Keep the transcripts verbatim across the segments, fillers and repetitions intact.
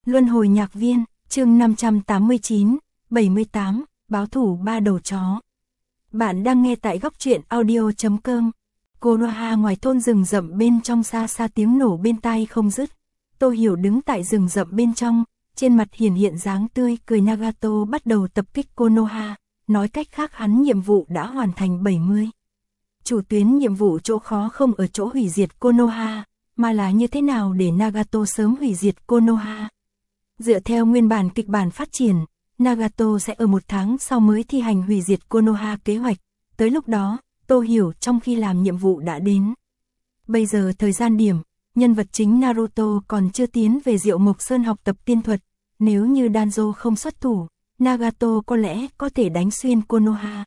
Luân hồi nhạc viên, chương năm trăm tám mươi chín, bảy mươi tám, báo thủ ba đầu chó. Bạn đang nghe tại góc truyện audio chấm com. Konoha ngoài thôn rừng rậm bên trong xa xa tiếng nổ bên tai không dứt. Tô Hiểu đứng tại rừng rậm bên trong, trên mặt hiển hiện dáng tươi cười. Nagato bắt đầu tập kích Konoha, nói cách khác hắn nhiệm vụ đã hoàn thành bảy mươi. Chủ tuyến nhiệm vụ chỗ khó không ở chỗ hủy diệt Konoha, mà là như thế nào để Nagato sớm hủy diệt Konoha. Dựa theo nguyên bản kịch bản phát triển, Nagato sẽ ở một tháng sau mới thi hành hủy diệt Konoha kế hoạch, tới lúc đó, Tô Hiểu trong khi làm nhiệm vụ đã đến. Bây giờ thời gian điểm, nhân vật chính Naruto còn chưa tiến về Diệu Mộc Sơn học tập tiên thuật, nếu như Danzo không xuất thủ, Nagato có lẽ có thể đánh xuyên Konoha.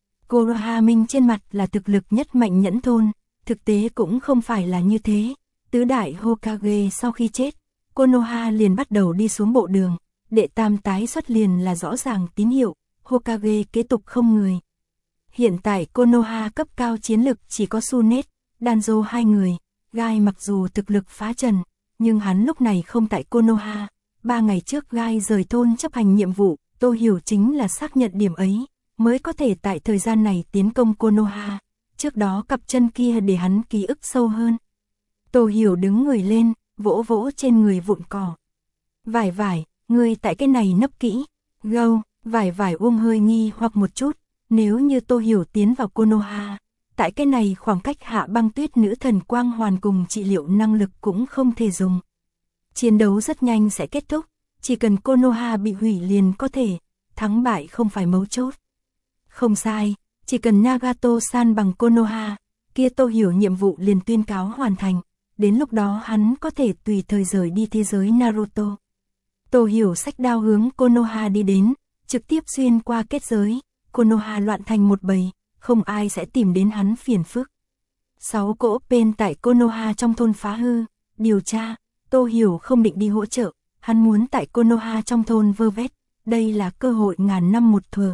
Konoha Minh trên mặt là thực lực nhất mạnh nhẫn thôn, thực tế cũng không phải là như thế. Tứ đại Hokage sau khi chết, Konoha liền bắt đầu đi xuống bộ đường, đệ tam tái xuất liền là rõ ràng tín hiệu, Hokage kế tục không người. Hiện tại Konoha cấp cao chiến lực chỉ có Tsunade, Danzo hai người, Gai mặc dù thực lực phá trần, nhưng hắn lúc này không tại Konoha, ba ngày trước Gai rời thôn chấp hành nhiệm vụ, Tô Hiểu chính là xác nhận điểm ấy, mới có thể tại thời gian này tiến công Konoha, trước đó cặp chân kia để hắn ký ức sâu hơn. Tô Hiểu đứng người lên, vỗ vỗ trên người vụn cỏ. Vải vải, người tại cái này nấp kỹ, gâu, vải vải uông hơi nghi hoặc một chút, nếu như Tô Hiểu tiến vào Konoha, tại cái này khoảng cách Hạ Băng Tuyết nữ thần quang hoàn cùng trị liệu năng lực cũng không thể dùng. Chiến đấu rất nhanh sẽ kết thúc, chỉ cần Konoha bị hủy liền có thể, thắng bại không phải mấu chốt. Không sai, chỉ cần Nagato san bằng Konoha, kia Tô Hiểu nhiệm vụ liền tuyên cáo hoàn thành, đến lúc đó hắn có thể tùy thời rời đi thế giới Naruto. Tô Hiểu xách đao hướng Konoha đi đến, trực tiếp xuyên qua kết giới, Konoha loạn thành một bầy, không ai sẽ tìm đến hắn phiền phức. Sáu cỗ pen tại Konoha trong thôn phá hư, điều tra, Tô Hiểu không định đi hỗ trợ, hắn muốn tại Konoha trong thôn vơ vét, đây là cơ hội ngàn năm một thuở.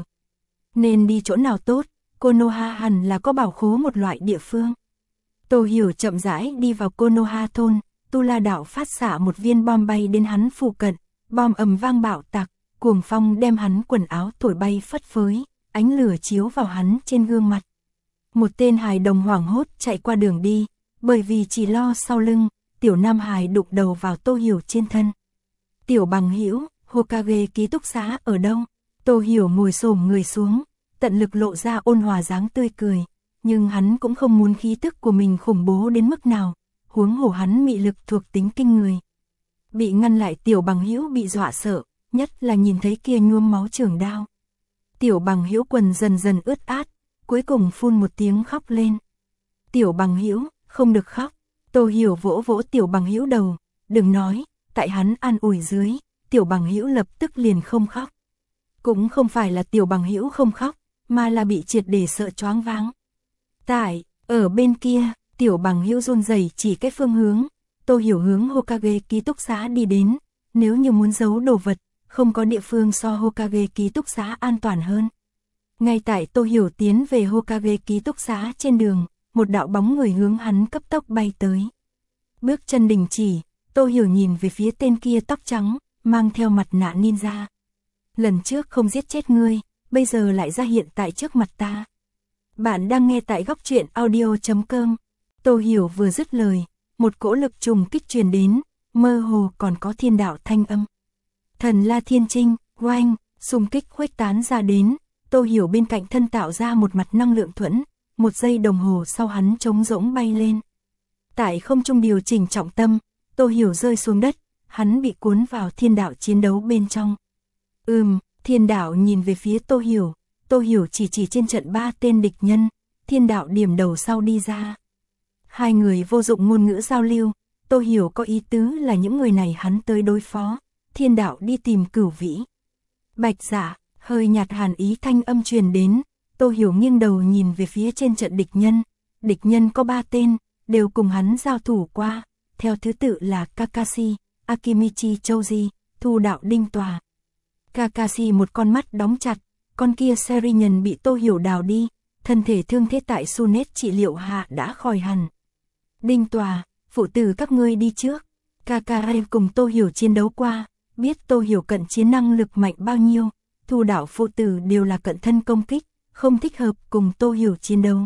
Nên đi chỗ nào tốt, Konoha hẳn là có bảo khố một loại địa phương. Tô Hiểu chậm rãi đi vào Konoha thôn, Tu La Đạo phát xạ một viên bom bay đến hắn phụ cận, bom ầm vang bạo tạc, cuồng phong đem hắn quần áo thổi bay phất phới, ánh lửa chiếu vào hắn trên gương mặt. Một tên hài đồng hoảng hốt chạy qua đường đi, bởi vì chỉ lo sau lưng, tiểu nam hài đụng đầu vào Tô Hiểu trên thân. Tiểu bằng hữu, Hokage ký túc xá ở đâu? Tô Hiểu ngồi xổm người xuống, tận lực lộ ra ôn hòa dáng tươi cười, nhưng hắn cũng không muốn khí tức của mình khủng bố đến mức nào, huống hồ hắn mị lực thuộc tính kinh người. Bị ngăn lại tiểu bằng hữu bị dọa sợ, nhất là nhìn thấy kia nhuốm máu trường đao. Tiểu bằng hữu quần dần dần ướt át, cuối cùng phun một tiếng khóc lên. Tiểu bằng hữu, không được khóc. Tô Hiểu vỗ vỗ tiểu bằng hữu đầu, đừng nói, tại hắn an ủi dưới, tiểu bằng hữu lập tức liền không khóc. Cũng không phải là tiểu bằng hữu không khóc, mà là bị triệt để sợ choáng váng. Tại, ở bên kia, tiểu bằng hữu run rẩy chỉ cái phương hướng, Tô Hiểu hướng Hokage ký túc xá đi đến, nếu như muốn giấu đồ vật, không có địa phương so Hokage ký túc xá an toàn hơn. Ngay tại Tô Hiểu tiến về Hokage ký túc xá trên đường, một đạo bóng người hướng hắn cấp tốc bay tới. Bước chân đình chỉ, Tô Hiểu nhìn về phía tên kia tóc trắng, mang theo mặt nạ ninja. Lần trước không giết chết ngươi, bây giờ lại ra hiện tại trước mặt ta. Bạn đang nghe tại góc truyện audio chấm com. Tô Hiểu vừa dứt lời, một cỗ lực trùng kích truyền đến, mơ hồ còn có thiên đạo thanh âm. Thần La Thiên Trinh, oanh, xung kích khuếch tán ra đến, Tô Hiểu bên cạnh thân tạo ra một mặt năng lượng thuẫn, một giây đồng hồ sau hắn trống rỗng bay lên. Tại không trung điều chỉnh trọng tâm, Tô Hiểu rơi xuống đất, hắn bị cuốn vào thiên đạo chiến đấu bên trong. Ừm, thiên đạo nhìn về phía Tô Hiểu, Tô Hiểu chỉ chỉ trên trận ba tên địch nhân, thiên đạo điểm đầu sau đi ra. Hai người vô dụng ngôn ngữ giao lưu, Tô Hiểu có ý tứ là những người này hắn tới đối phó, thiên đạo đi tìm Cửu Vĩ. Bạch Dạ, hơi nhạt hàn ý thanh âm truyền đến, Tô Hiểu nghiêng đầu nhìn về phía trên trận địch nhân, địch nhân có ba tên, đều cùng hắn giao thủ qua, theo thứ tự là Kakashi, Akimichi Choji, Thu Đạo Đinh Tòa. Kakashi một con mắt đóng chặt, con kia Serinhân bị Tô Hiểu đào đi, thân thể thương thế tại Tsunade trị liệu hạ đã khỏi hẳn. Đinh Tòa, phụ tử các ngươi đi trước, Kakashi cùng Tô Hiểu chiến đấu qua, biết Tô Hiểu cận chiến năng lực mạnh bao nhiêu, Thu đạo phụ tử đều là cận thân công kích, không thích hợp cùng Tô Hiểu chiến đấu.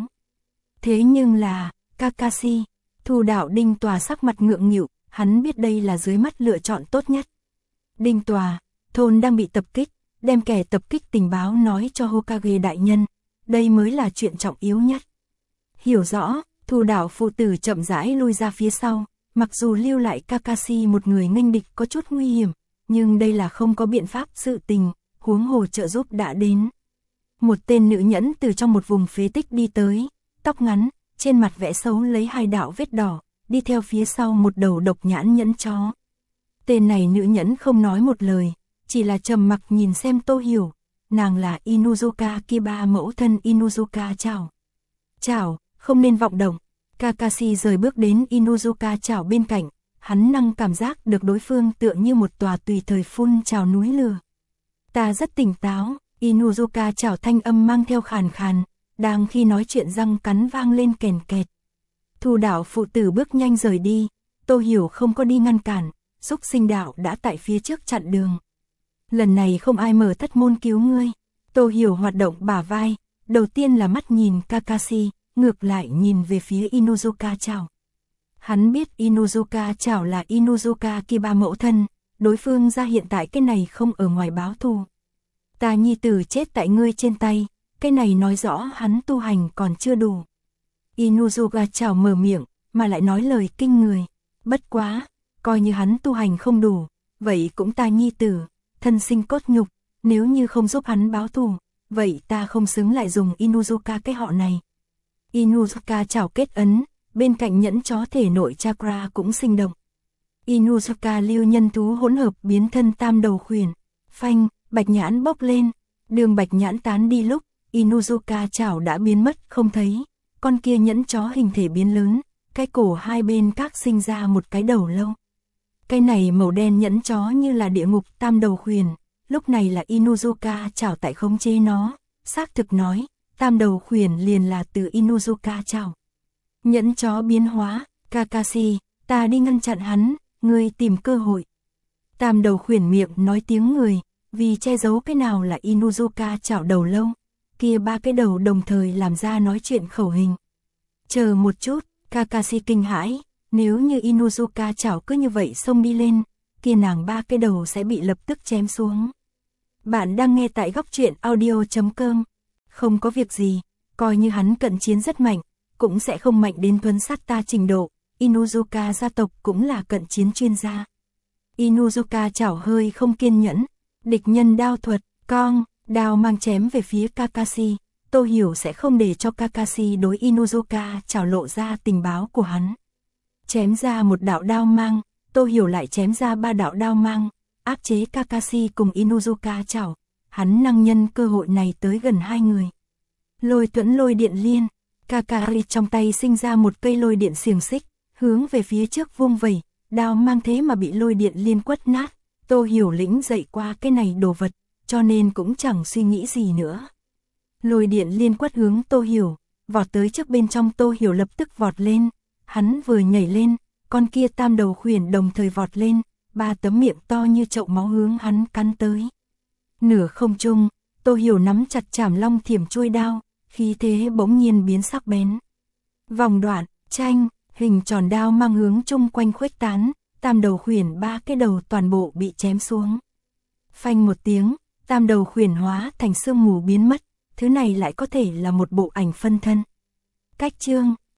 Thế nhưng là, Kakashi, Thu đạo Đinh Tòa sắc mặt ngượng nghịu, hắn biết đây là dưới mắt lựa chọn tốt nhất. Đinh Tòa, thôn đang bị tập kích, đem kẻ tập kích tình báo nói cho Hokage đại nhân, đây mới là chuyện trọng yếu nhất. Hiểu rõ, Thu đạo phụ tử chậm rãi lui ra phía sau, mặc dù lưu lại Kakashi một người nghênh địch có chút nguy hiểm, nhưng đây là không có biện pháp sự tình, huống hồ trợ giúp đã đến. Một tên nữ nhẫn từ trong một vùng phế tích đi tới, tóc ngắn, trên mặt vẽ xấu lấy hai đạo vết đỏ, đi theo phía sau một đầu độc nhãn nhẫn chó. Tên này nữ nhẫn không nói một lời, chỉ là trầm mặc nhìn xem Tô Hiểu, nàng là Inuzuka Kiba mẫu thân Inuzuka Chảo. Chảo, không nên vọng động. Kakashi rời bước đến Inuzuka Chảo bên cạnh, hắn năng cảm giác được đối phương tựa như một tòa tùy thời phun trào núi lửa. Ta rất tỉnh táo, Inuzuka Chảo thanh âm mang theo khàn khàn, đang khi nói chuyện răng cắn vang lên kèn kẹt. Thu đạo phụ tử bước nhanh rời đi, Tô Hiểu không có đi ngăn cản, xúc sinh đạo đã tại phía trước chặn đường. Lần này không ai mở thất môn cứu ngươi. Tô Hiểu hoạt động bả vai, đầu tiên là mắt nhìn Kakashi, ngược lại nhìn về phía Inuzuka Chảo. Hắn biết Inuzuka Chảo là Inuzuka Kiba mẫu thân, đối phương ra hiện tại cái này không ở ngoài báo thù. Ta nhi tử chết tại ngươi trên tay, cái này nói rõ hắn tu hành còn chưa đủ. Inuzuka Chảo mở miệng, mà lại nói lời kinh người. Bất quá, coi như hắn tu hành không đủ, vậy cũng ta nhi tử, thân sinh cốt nhục, nếu như không giúp hắn báo thù, vậy ta không xứng lại dùng Inuzuka cái họ này. Inuzuka Chảo kết ấn, bên cạnh nhẫn chó thể nội chakra cũng sinh động. Inuzuka lưu nhân thú hỗn hợp biến thân tam đầu khuyển, phanh, bạch nhãn bốc lên, đường bạch nhãn tán đi lúc, Inuzuka Chảo đã biến mất không thấy, con kia nhẫn chó hình thể biến lớn, cái cổ hai bên các sinh ra một cái đầu lâu. Cái này màu đen nhẫn chó như là địa ngục tam đầu khuyển, lúc này là Inuzuka Chảo tại khống chế nó, xác thực nói, tam đầu khuyển liền là từ Inuzuka Chảo. Nhẫn chó biến hóa, Kakashi, ta đi ngăn chặn hắn, ngươi tìm cơ hội. Tam đầu khuyển miệng nói tiếng người, vì che giấu cái nào là Inuzuka Chảo đầu lâu, kia ba cái đầu đồng thời làm ra nói chuyện khẩu hình. Chờ một chút, Kakashi kinh hãi, nếu như Inuzuka Chảo cứ như vậy xông đi lên, kia nàng ba cái đầu sẽ bị lập tức chém xuống. Bạn đang nghe tại góc truyện audio chấm com. Không có việc gì, coi như hắn cận chiến rất mạnh, cũng sẽ không mạnh đến thuấn sát ta trình độ, Inuzuka gia tộc cũng là cận chiến chuyên gia. Inuzuka Chảo hơi không kiên nhẫn, địch nhân đao thuật, cong, đao mang chém về phía Kakashi, Tô Hiểu sẽ không để cho Kakashi đối Inuzuka Chảo lộ ra tình báo của hắn. Chém ra một đạo đao mang, Tô Hiểu lại chém ra ba đạo đao mang, áp chế Kakashi cùng Inuzuka Chảo, hắn năng nhân cơ hội này tới gần hai người. Lôi tuẫn lôi điện liên, Kakashi trong tay sinh ra một cây lôi điện xiềng xích, hướng về phía trước vung vẩy, đao mang thế mà bị lôi điện liên quất nát, Tô Hiểu lĩnh dậy qua cái này đồ vật, cho nên cũng chẳng suy nghĩ gì nữa. Lôi điện liên quất hướng Tô Hiểu, vọt tới trước bên trong Tô Hiểu lập tức vọt lên, hắn vừa nhảy lên, con kia tam đầu khuyển đồng thời vọt lên, ba tấm miệng to như chậu máu hướng hắn cắn tới. Nửa không trung, Tô Hiểu nắm chặt chảm long thiểm chuôi đao, khí thế bỗng nhiên biến sắc bén. Vòng đoạn, tranh, hình tròn đao mang hướng chung quanh khuếch tán, tam đầu khuyển ba cái đầu toàn bộ bị chém xuống. Phanh một tiếng, tam đầu khuyển hóa thành sương mù biến mất, thứ này lại có thể là một bộ ảnh phân thân. Cách chương